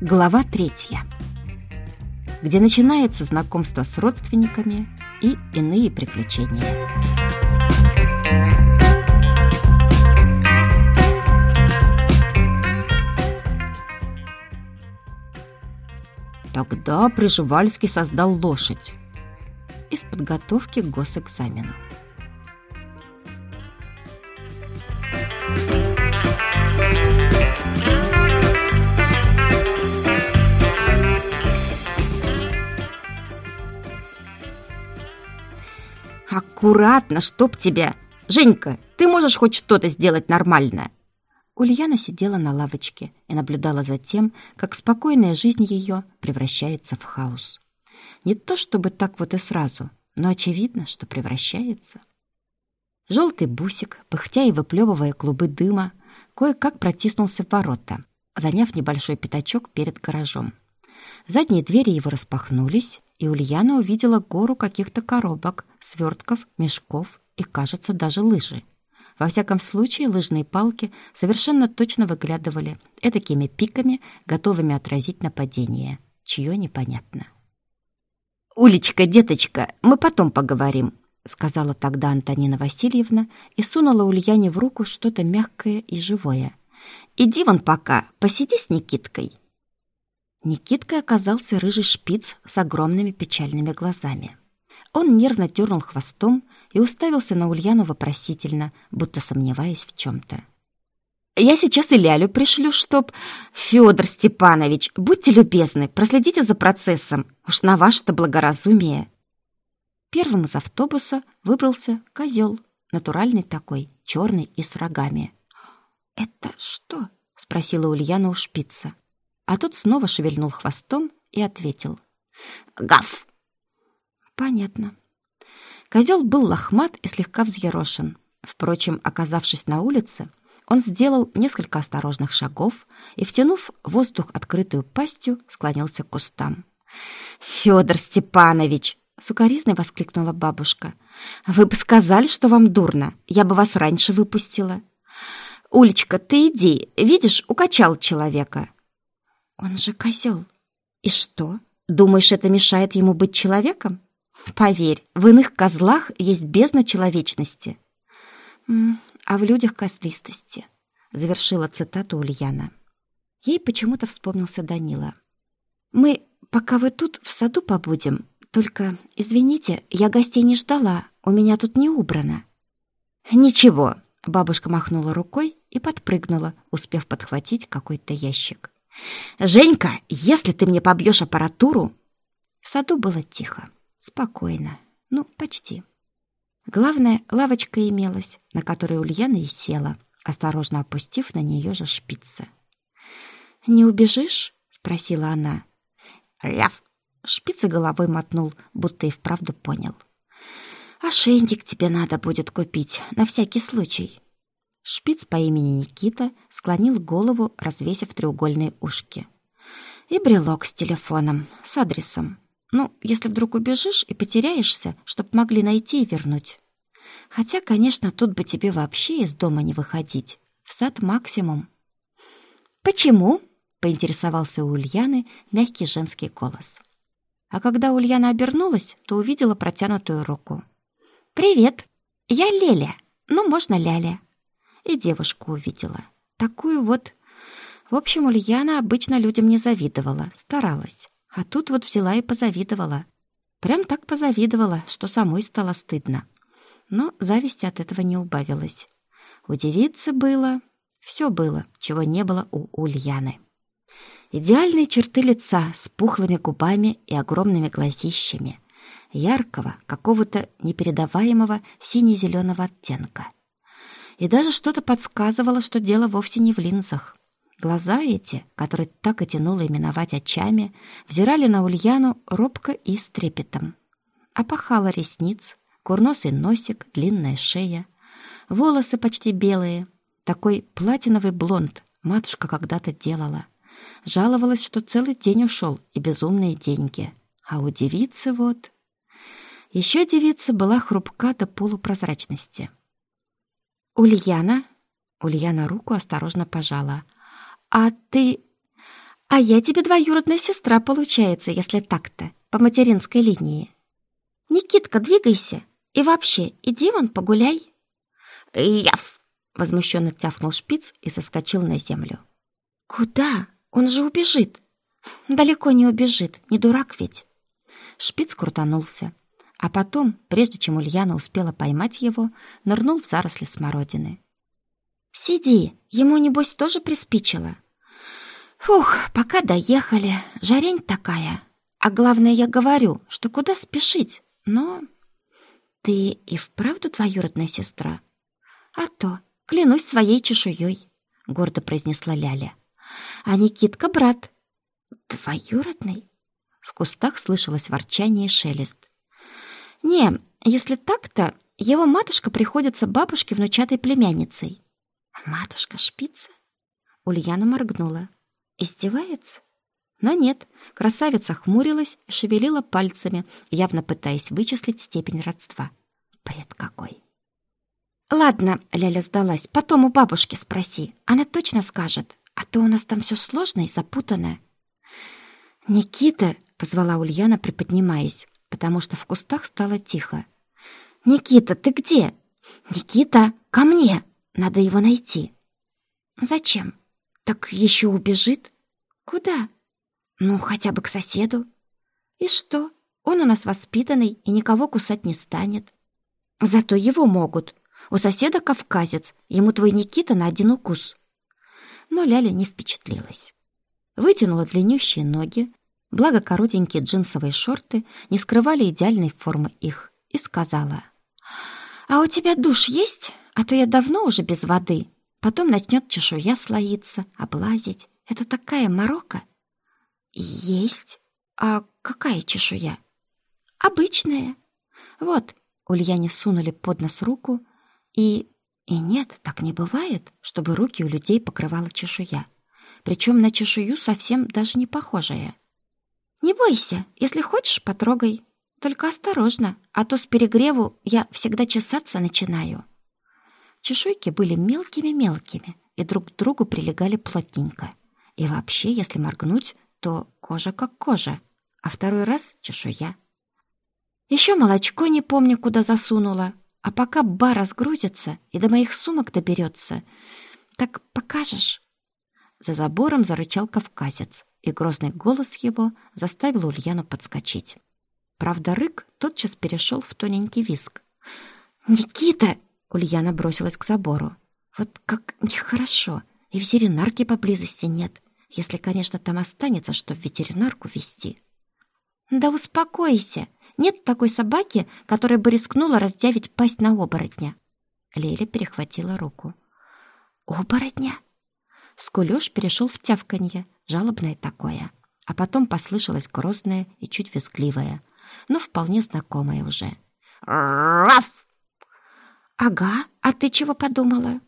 Глава 3, где начинается знакомство с родственниками и иные приключения. Тогда Пржевальский создал лошадь из подготовки к госэкзамену. Аккуратно, чтоб тебя! Женька, ты можешь хоть что-то сделать нормально? Ульяна сидела на лавочке и наблюдала за тем, как спокойная жизнь ее превращается в хаос. Не то чтобы так вот и сразу, но очевидно, что превращается. Желтый бусик, пыхтя и выплевывая клубы дыма, кое-как протиснулся в ворота, заняв небольшой пятачок перед гаражом. Задние двери его распахнулись, и Ульяна увидела гору каких-то коробок, свертков, мешков и, кажется, даже лыжи. Во всяком случае, лыжные палки совершенно точно выглядывали этакими пиками, готовыми отразить нападение. Чье непонятно. «Улечка, деточка, мы потом поговорим», — сказала тогда Антонина Васильевна и сунула Ульяне в руку что-то мягкое и живое. «Иди вон пока, посиди с Никиткой». Никиткой оказался рыжий шпиц с огромными печальными глазами. Он нервно дернул хвостом и уставился на Ульяну вопросительно, будто сомневаясь в чем-то. «Я сейчас и Лялю пришлю, чтоб... Федор Степанович, будьте любезны, проследите за процессом, уж на ваше-то благоразумие». Первым из автобуса выбрался козел, натуральный такой, черный и с рогами. «Это что?» — спросила Ульяна у шпица. А тот снова шевельнул хвостом и ответил. «Гав!» Понятно. Козел был лохмат и слегка взъерошен. Впрочем, оказавшись на улице, он сделал несколько осторожных шагов и, втянув воздух открытую пастью, склонился к кустам. «Федор Степанович!» — сукоризной воскликнула бабушка. «Вы бы сказали, что вам дурно, я бы вас раньше выпустила. Улечка, ты иди, видишь, укачал человека». «Он же козел. И что, думаешь, это мешает ему быть человеком? Поверь, в иных козлах есть бездна человечности. А в людях козлистости», — завершила цитату Ульяна. Ей почему-то вспомнился Данила. «Мы, пока вы тут, в саду побудем. Только, извините, я гостей не ждала, у меня тут не убрано». «Ничего», — бабушка махнула рукой и подпрыгнула, успев подхватить какой-то ящик. «Женька, если ты мне побьешь аппаратуру...» В саду было тихо, спокойно, ну, почти. Главное, лавочка имелась, на которой Ульяна и села, осторожно опустив на нее же шпица. «Не убежишь?» — спросила она. «Ряв!» — шпица головой мотнул, будто и вправду понял. «Ошейник тебе надо будет купить, на всякий случай». Шпиц по имени Никита склонил голову, развесив треугольные ушки. «И брелок с телефоном, с адресом. Ну, если вдруг убежишь и потеряешься, чтоб могли найти и вернуть. Хотя, конечно, тут бы тебе вообще из дома не выходить. В сад максимум». «Почему?» — поинтересовался у Ульяны мягкий женский голос. А когда Ульяна обернулась, то увидела протянутую руку. «Привет, я Леля, ну, можно Ляля». И девушку увидела. Такую вот... В общем, Ульяна обычно людям не завидовала, старалась. А тут вот взяла и позавидовала. Прям так позавидовала, что самой стало стыдно. Но зависти от этого не убавилось. У девицы было... Все было, чего не было у Ульяны. Идеальные черты лица с пухлыми губами и огромными глазищами. Яркого, какого-то непередаваемого сине-зеленого оттенка. И даже что-то подсказывало, что дело вовсе не в линзах. Глаза эти, которые так и тянуло именовать очами, взирали на Ульяну робко и с трепетом. Опахало ресниц, курносый носик, длинная шея, волосы почти белые, такой платиновый блонд матушка когда-то делала. Жаловалась, что целый день ушел и безумные деньги. А у девицы вот... Еще девица была хрупка до полупрозрачности. «Ульяна?» Ульяна руку осторожно пожала. «А ты... А я тебе двоюродная сестра, получается, если так-то, по материнской линии. Никитка, двигайся. И вообще, иди вон погуляй. Яв! Возмущенно тявкнул Шпиц и соскочил на землю. Куда? Он же убежит. Далеко не убежит, не дурак ведь. Шпиц крутанулся, а потом, прежде чем Ульяна успела поймать его, нырнул в заросли смородины. «Сиди, ему, небось, тоже приспичило?» «Фух, пока доехали, жарень такая. А главное, я говорю, что куда спешить, но...» «Ты и вправду двоюродная сестра?» «А то, клянусь своей чешуей», — гордо произнесла Ляля. «А Никитка брат». «Двоюродный?» В кустах слышалось ворчание и шелест. «Не, если так-то, его матушка приходится бабушке внучатой племянницей». «Матушка Шпица?» Ульяна моргнула. «Издевается?» Но нет, красавица хмурилась и шевелила пальцами, явно пытаясь вычислить степень родства. Бред какой! «Ладно», — Ляля сдалась, — «потом у бабушки спроси, она точно скажет, а то у нас там все сложно и запутано». «Никита», — позвала Ульяна, приподнимаясь, потому что в кустах стало тихо. «Никита, ты где? Никита, ко мне! Надо его найти». «Зачем? Так еще убежит». «Куда?» «Ну, хотя бы к соседу». «И что? Он у нас воспитанный и никого кусать не станет». «Зато его могут. У соседа кавказец, ему твой Никита на один укус». Но Ляля не впечатлилась. Вытянула длиннющие ноги, благо коротенькие джинсовые шорты не скрывали идеальной формы их, и сказала: «А у тебя душ есть? А то я давно уже без воды. Потом начнет чешуя слоиться, облазить. Это такая морока». «Есть. А какая чешуя?» «Обычная. Вот». Ульяне сунули под нос руку, и нет, так не бывает, чтобы руки у людей покрывала чешуя. Причем на чешую совсем даже не похожая. «Не бойся, если хочешь, потрогай. Только осторожно, а то с перегреву я всегда чесаться начинаю». Чешуйки были мелкими-мелкими и друг к другу прилегали плотненько. И вообще, если моргнуть, то кожа как кожа, а второй раз — чешуя. Еще молочко не помню, куда засунула, а пока бар разгрузится и до моих сумок доберется, так покажешь». За забором зарычал кавказец, и грозный голос его заставил Ульяну подскочить. Правда, рык тотчас перешел в тоненький визг. «Никита!» — Ульяна бросилась к забору. «Вот как нехорошо, и ветеринарки поблизости нет, если, конечно, там останется, что в ветеринарку везти». «Да успокойся! Нет такой собаки, которая бы рискнула раздявить пасть на оборотня». Леля перехватила руку. «Оборотня?» Скулёж перешел в тявканье, жалобное такое, а потом послышалось грозное и чуть визгливое, но вполне знакомое уже. «Раф!» «Ага, а ты чего подумала?»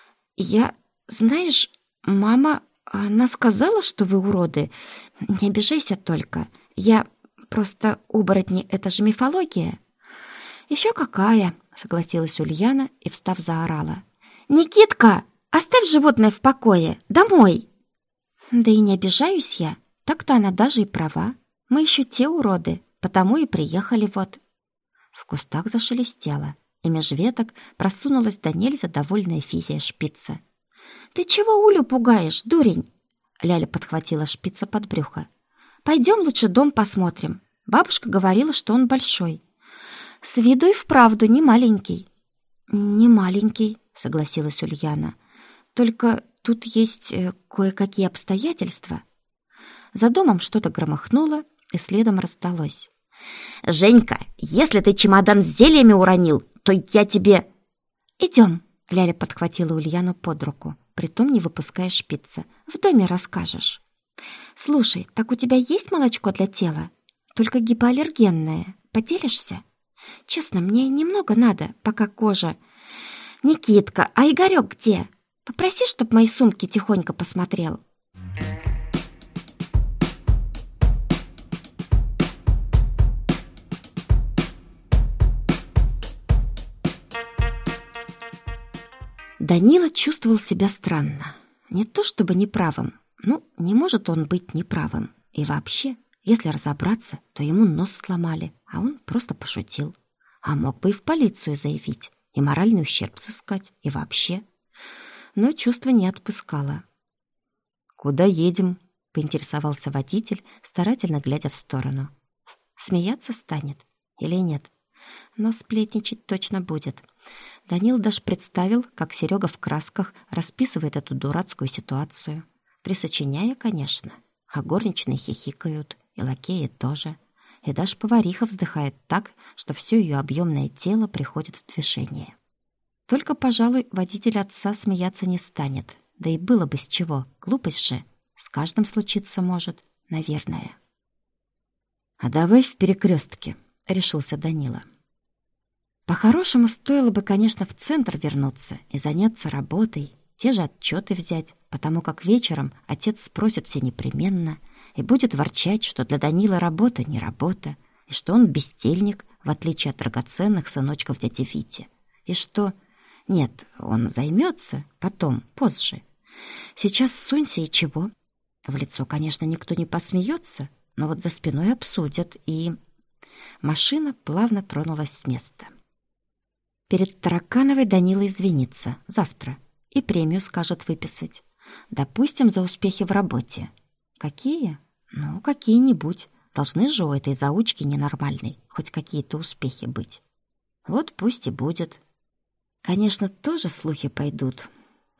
Знаешь, мама, она сказала, что вы уроды. Не обижайся только, Просто оборотни — это же мифология». «Еще какая!» — согласилась Ульяна и, встав, заорала. «Никитка, оставь животное в покое! Домой!» «Да и не обижаюсь я. Так-то она даже и права. Мы еще те уроды, потому и приехали вот». В кустах зашелестело, и меж веток просунулась до нельзя довольная физия Шпица. «Ты чего Улю пугаешь, дурень?» Ляля подхватила Шпица под брюхо. «Пойдем лучше дом посмотрим. Бабушка говорила, что он большой. С виду и вправду не маленький». «Не маленький», — согласилась Ульяна. «Только тут есть кое-какие обстоятельства». За домом что-то громыхнуло, и следом раздалось. «Женька, если ты чемодан с зельями уронил, то я тебе...» «Идем», — Ляля подхватила Ульяну под руку, притом не выпуская Шпица. «В доме расскажешь». «Слушай, так у тебя есть молочко для тела? Только гипоаллергенное. Поделишься? Честно, мне немного надо, пока кожа...» «Никитка, а Игорёк где? Попроси, чтоб мои сумки тихонько посмотрел». Данила чувствовал себя странно. Не то чтобы неправым, Не может он быть неправым. И вообще, если разобраться, то ему нос сломали, а он просто пошутил. А мог бы и в полицию заявить, и моральный ущерб взыскать, и вообще. Но чувство не отпускало. «Куда едем?» — поинтересовался водитель, старательно глядя в сторону. Смеяться станет или нет? Но сплетничать точно будет. Данил даже представил, как Серега в красках расписывает эту дурацкую ситуацию. Присочиняя, конечно. А горничные хихикают, и лакеи тоже. И даже повариха вздыхает так, что все ее объемное тело приходит в движение. Только, пожалуй, водитель отца смеяться не станет. Да и было бы с чего. Глупость же. С каждым случиться может, наверное. «А давай в перекрестке», — решился Данила. По-хорошему, стоило бы, конечно, в центр вернуться и заняться работой, те же отчеты взять, потому как вечером отец спросит все непременно и будет ворчать, что для Данила работа не работа, и что он бездельник, в отличие от драгоценных сыночков дяди Вити, и что... Нет, он займется потом, позже. Сейчас сунься и чего? В лицо, конечно, никто не посмеется, но вот за спиной обсудят, и... Машина плавно тронулась с места. Перед Таракановой Данила извинится завтра и премию скажет выписать. Допустим, за успехи в работе. Какие? Какие-нибудь. Должны же у этой заучки ненормальной хоть какие-то успехи быть. Вот пусть и будет. Конечно, тоже слухи пойдут.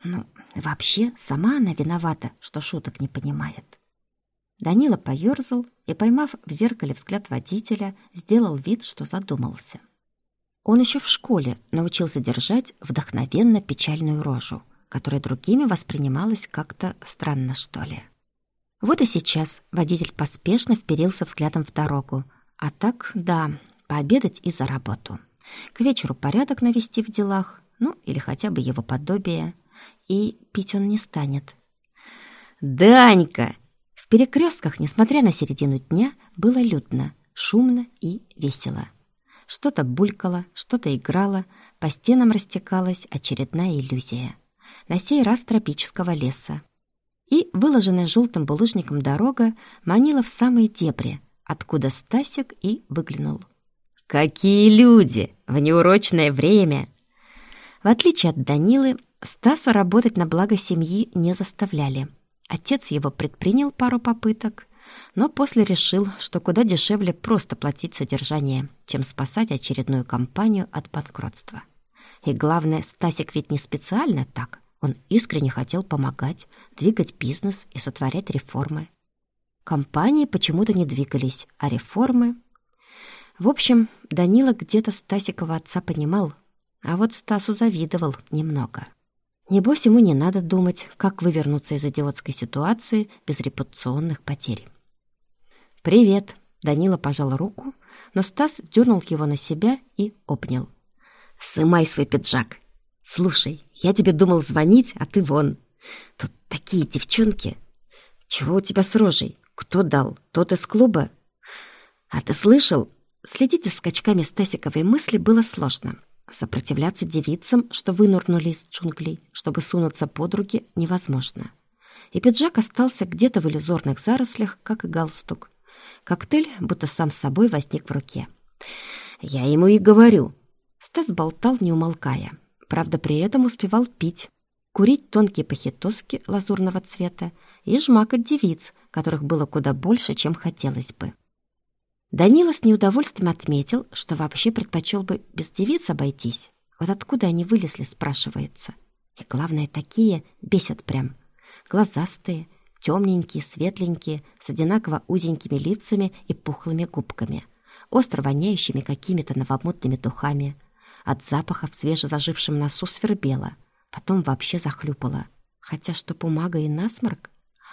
Вообще, сама она виновата, что шуток не понимает. Данила поёрзал и, поймав в зеркале взгляд водителя, сделал вид, что задумался. Он еще в школе научился держать вдохновенно печальную рожу, которая другими воспринималась как-то странно, что ли. Вот и сейчас водитель поспешно вперился взглядом в дорогу. А так, да, пообедать и за работу. К вечеру порядок навести в делах, или хотя бы его подобие. И пить он не станет. «Данька!» В перекрестках, несмотря на середину дня, было людно, шумно и весело. Что-то булькало, что-то играло, по стенам растекалась очередная иллюзия. На сей раз тропического леса. И выложенная желтым булыжником дорога манила в самые дебри, откуда Стасик и выглянул. «Какие люди! В неурочное время!» В отличие от Данилы, Стаса работать на благо семьи не заставляли. Отец его предпринял пару попыток, но после решил, что куда дешевле просто платить содержание, чем спасать очередную компанию от банкротства. И главное, Стасик ведь не специально так. Он искренне хотел помогать, двигать бизнес и сотворять реформы. Компании почему-то не двигались, а реформы... В общем, Данила где-то Стасикова отца понимал, а вот Стасу завидовал немного. Небось, ему не надо думать, как вывернуться из идиотской ситуации без репутационных потерь. «Привет!» — Данила пожал руку, но Стас дернул его на себя и обнял. «Сымай свой пиджак! Слушай, я тебе думал звонить, а ты вон. Тут такие девчонки! Чего у тебя с рожей? Кто дал? Тот из клуба? А ты слышал?» Следить за скачками Стасиковой мысли было сложно. Сопротивляться девицам, что вынурнули из джунглей, чтобы сунуться под руки, невозможно. И пиджак остался где-то в иллюзорных зарослях, как и галстук. Коктейль будто сам собой возник в руке. «Я ему и говорю». Стас болтал, не умолкая. Правда, при этом успевал пить, курить тонкие пахитоски лазурного цвета и жмакать девиц, которых было куда больше, чем хотелось бы. Данила с неудовольствием отметил, что вообще предпочел бы без девиц обойтись. Вот откуда они вылезли, спрашивается. И главное, такие бесят прям. Глазастые, темненькие, светленькие, с одинаково узенькими лицами и пухлыми губками, остро воняющими какими-то новомодными духами. От запаха в свежезажившем носу свербело, потом вообще захлюпало. Хотя что бумага и насморк.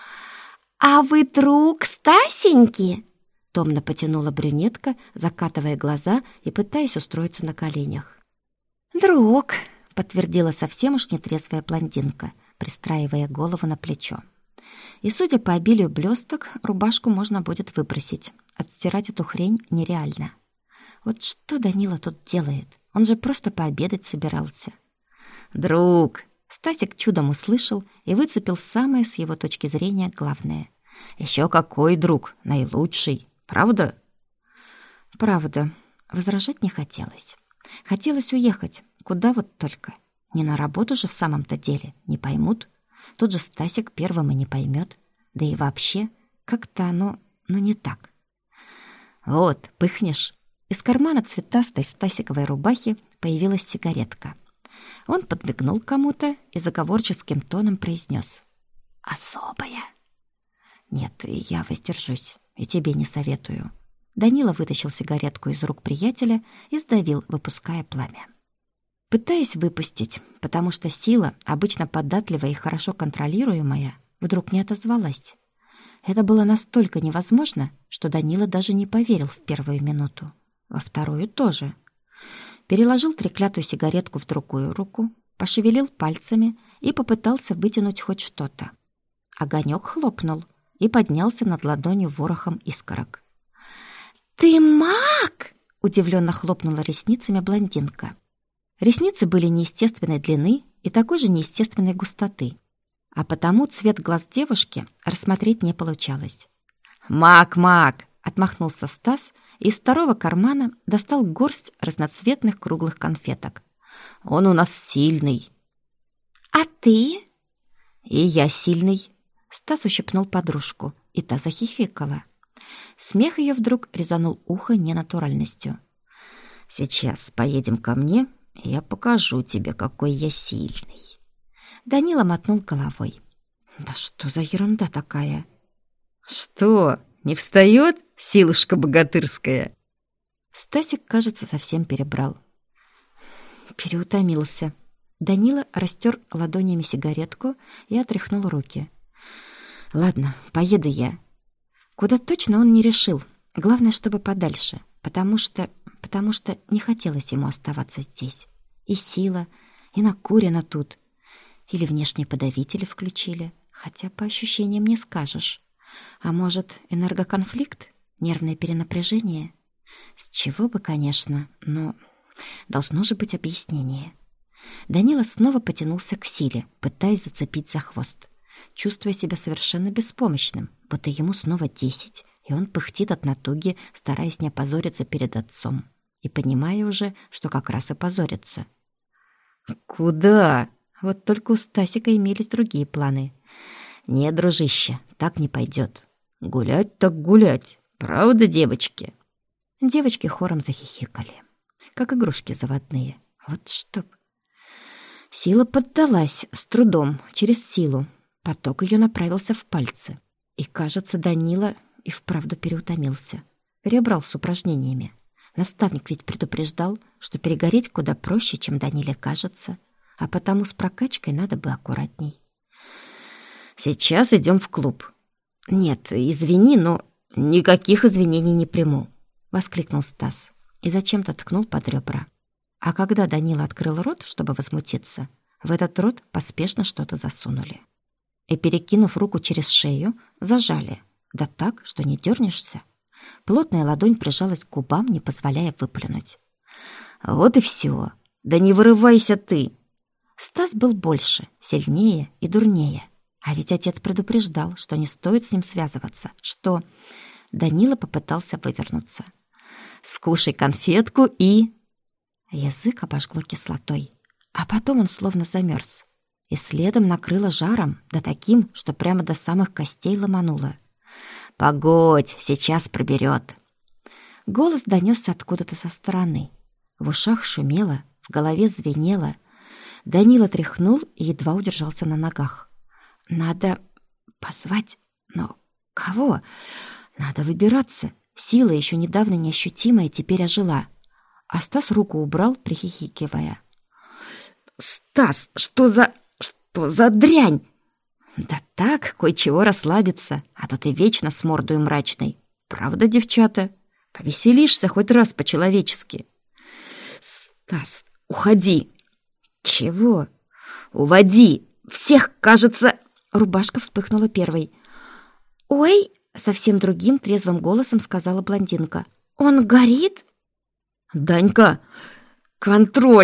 «А вы друг Стасеньки?» Томно потянула брюнетка, закатывая глаза и пытаясь устроиться на коленях. «Друг», — подтвердила совсем уж нетрезвая блондинка, пристраивая голову на плечо. И, судя по обилию блесток, рубашку можно будет выбросить. Отстирать эту хрень нереально. Вот что Данила тут делает? Он же просто пообедать собирался. «Друг!» Стасик чудом услышал и выцепил самое с его точки зрения главное. «Еще какой друг, наилучший, правда?» «Правда». Возражать не хотелось. Хотелось уехать, куда вот только. Не на работу же в самом-то деле, не поймут. Тот же Стасик первым и не поймет. Да и вообще, как-то оно, не так. «Вот, пыхнешь». Из кармана цветастой стасиковой рубахи появилась сигаретка. Он подмигнул кому-то и заговорческим тоном произнес: «Особая». «Нет, я воздержусь, и тебе не советую». Данила вытащил сигаретку из рук приятеля и сдавил, выпуская пламя. Пытаясь выпустить, потому что сила, обычно податливая и хорошо контролируемая, вдруг не отозвалась. Это было настолько невозможно, что Данила даже не поверил в первую минуту. Во вторую тоже. Переложил треклятую сигаретку в другую руку, пошевелил пальцами и попытался вытянуть хоть что-то. Огонек хлопнул и поднялся над ладонью ворохом искорок. «Ты маг?» — удивленно хлопнула ресницами блондинка. Ресницы были неестественной длины и такой же неестественной густоты, а потому цвет глаз девушки рассмотреть не получалось. «Маг!» — отмахнулся Стас и из второго кармана достал горсть разноцветных круглых конфеток. «Он у нас сильный». «А ты?» «И я сильный». Стас ущипнул подружку, и та захихикала. Смех ее вдруг резанул ухо ненатуральностью. «Сейчас поедем ко мне, и я покажу тебе, какой я сильный». Данила мотнул головой. «Да что за ерунда такая?» «Что, не встает, силушка богатырская?» Стасик, кажется, совсем перебрал. Переутомился. Данила растер ладонями сигаретку и отряхнул руки. «Ладно, поеду я». Куда точно он не решил. Главное, чтобы подальше, потому что не хотелось ему оставаться здесь. И сила, и накурено тут. Или внешние подавители включили, хотя по ощущениям не скажешь. А может, энергоконфликт, нервное перенапряжение? С чего бы, конечно, но должно же быть объяснение. Данила снова потянулся к силе, пытаясь зацепить за хвост, чувствуя себя совершенно беспомощным, будто ему снова 10, и он пыхтит от натуги, стараясь не опозориться перед отцом, и понимая уже, что как раз и позорится. «Куда?» Вот только у Стасика имелись другие планы. «Не, дружище, так не пойдет. Гулять так гулять. Правда, девочки?» Девочки хором захихикали, как игрушки заводные. Вот чтоб... Сила поддалась с трудом, через силу. Поток ее направился в пальцы. И, кажется, Данила и вправду переутомился. Перебрал с упражнениями. Наставник ведь предупреждал, что перегореть куда проще, чем Даниле кажется, а потому с прокачкой надо бы аккуратней. «Сейчас идем в клуб». «Нет, извини, но никаких извинений не приму», — воскликнул Стас и зачем-то ткнул под ребра. А когда Данила открыл рот, чтобы возмутиться, в этот рот поспешно что-то засунули. И, перекинув руку через шею, зажали. Да так, что не дернешься. Плотная ладонь прижалась к губам, не позволяя выплюнуть. «Вот и все. Да не вырывайся ты!» Стас был больше, сильнее и дурнее. А ведь отец предупреждал, что не стоит с ним связываться, что... Данила попытался вывернуться. «Скушай конфетку и...» Язык обожгло кислотой, а потом он словно замерз. И следом накрыло жаром, да таким, что прямо до самых костей ломануло. «Погодь, сейчас проберет». Голос донесся откуда-то со стороны. В ушах шумело, в голове звенело. Данила тряхнул и едва удержался на ногах. «Надо позвать, но кого? Надо выбираться. Сила, еще недавно неощутимая, теперь ожила». А Стас руку убрал, прихихикивая. «Стас, что за дрянь?» «Да так, кое-чего расслабиться, а то ты вечно с мордой мрачной. Правда, девчата? Повеселишься хоть раз по-человечески». «Стас, уходи!» «Чего?» «Уводи! Всех, кажется...» Рубашка вспыхнула первой. «Ой!» — совсем другим трезвым голосом сказала блондинка. «Он горит?» «Данька, контроль!»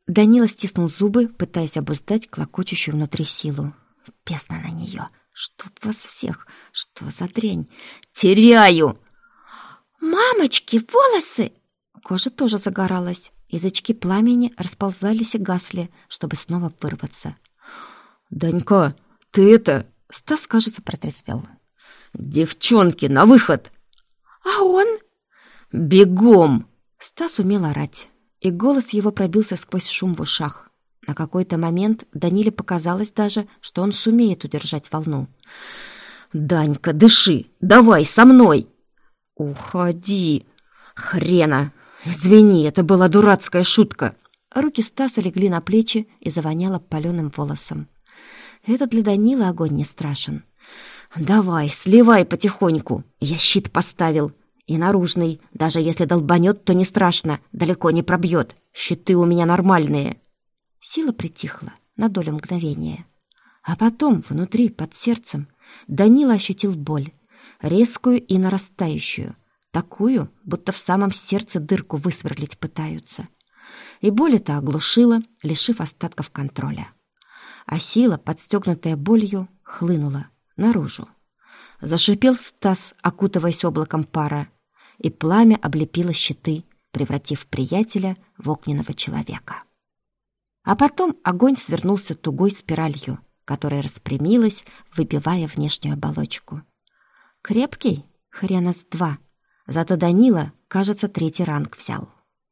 Данила стиснул зубы, пытаясь обуздать клокочущую внутри силу. Песно на нее. Чтоб вас всех! Что за дрянь? Теряю! Мамочки, волосы! Кожа тоже загоралась. Язычки пламени расползались и гасли, чтобы снова вырваться. «Данька, ты это...» Стас, кажется, протрезвел. «Девчонки, на выход!» А он? «Бегом!» Стас умел орать, и голос его пробился сквозь шум в ушах. На какой-то момент Даниле показалось даже, что он сумеет удержать волну. «Данька, дыши! Давай, со мной!» «Уходи! Хрена! Извини, это была дурацкая шутка!» Руки Стаса легли на плечи и завоняло паленым волосом. Это для Данила огонь не страшен. «Давай, сливай потихоньку! Я щит поставил. И наружный. Даже если долбанет, то не страшно. Далеко не пробьет. Щиты у меня нормальные». Сила притихла на долю мгновения. А потом, внутри, под сердцем, Данила ощутил боль. Резкую и нарастающую. Такую, будто в самом сердце дырку высверлить пытаются. И боль эта оглушила, лишив остатков контроля. А сила, подстегнутая болью, хлынула наружу. Зашипел Стас, окутываясь облаком пара, и пламя облепило щиты, превратив приятеля в огненного человека. А потом огонь свернулся тугой спиралью, которая распрямилась, выбивая внешнюю оболочку. Крепкий? Хрена с два. Зато Данила, кажется, 3-й ранг взял.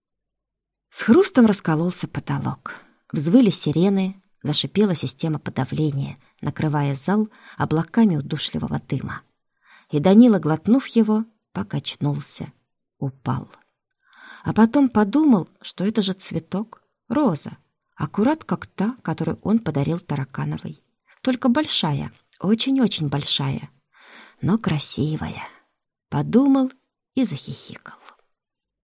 С хрустом раскололся потолок. Взвыли сирены, зашипела система подавления, накрывая зал облаками удушливого дыма. И Данила, глотнув его, покачнулся, упал. А потом подумал, что это же цветок, роза, аккурат как та, которую он подарил Таракановой. Только большая, очень-очень большая, но красивая. Подумал и захихикал.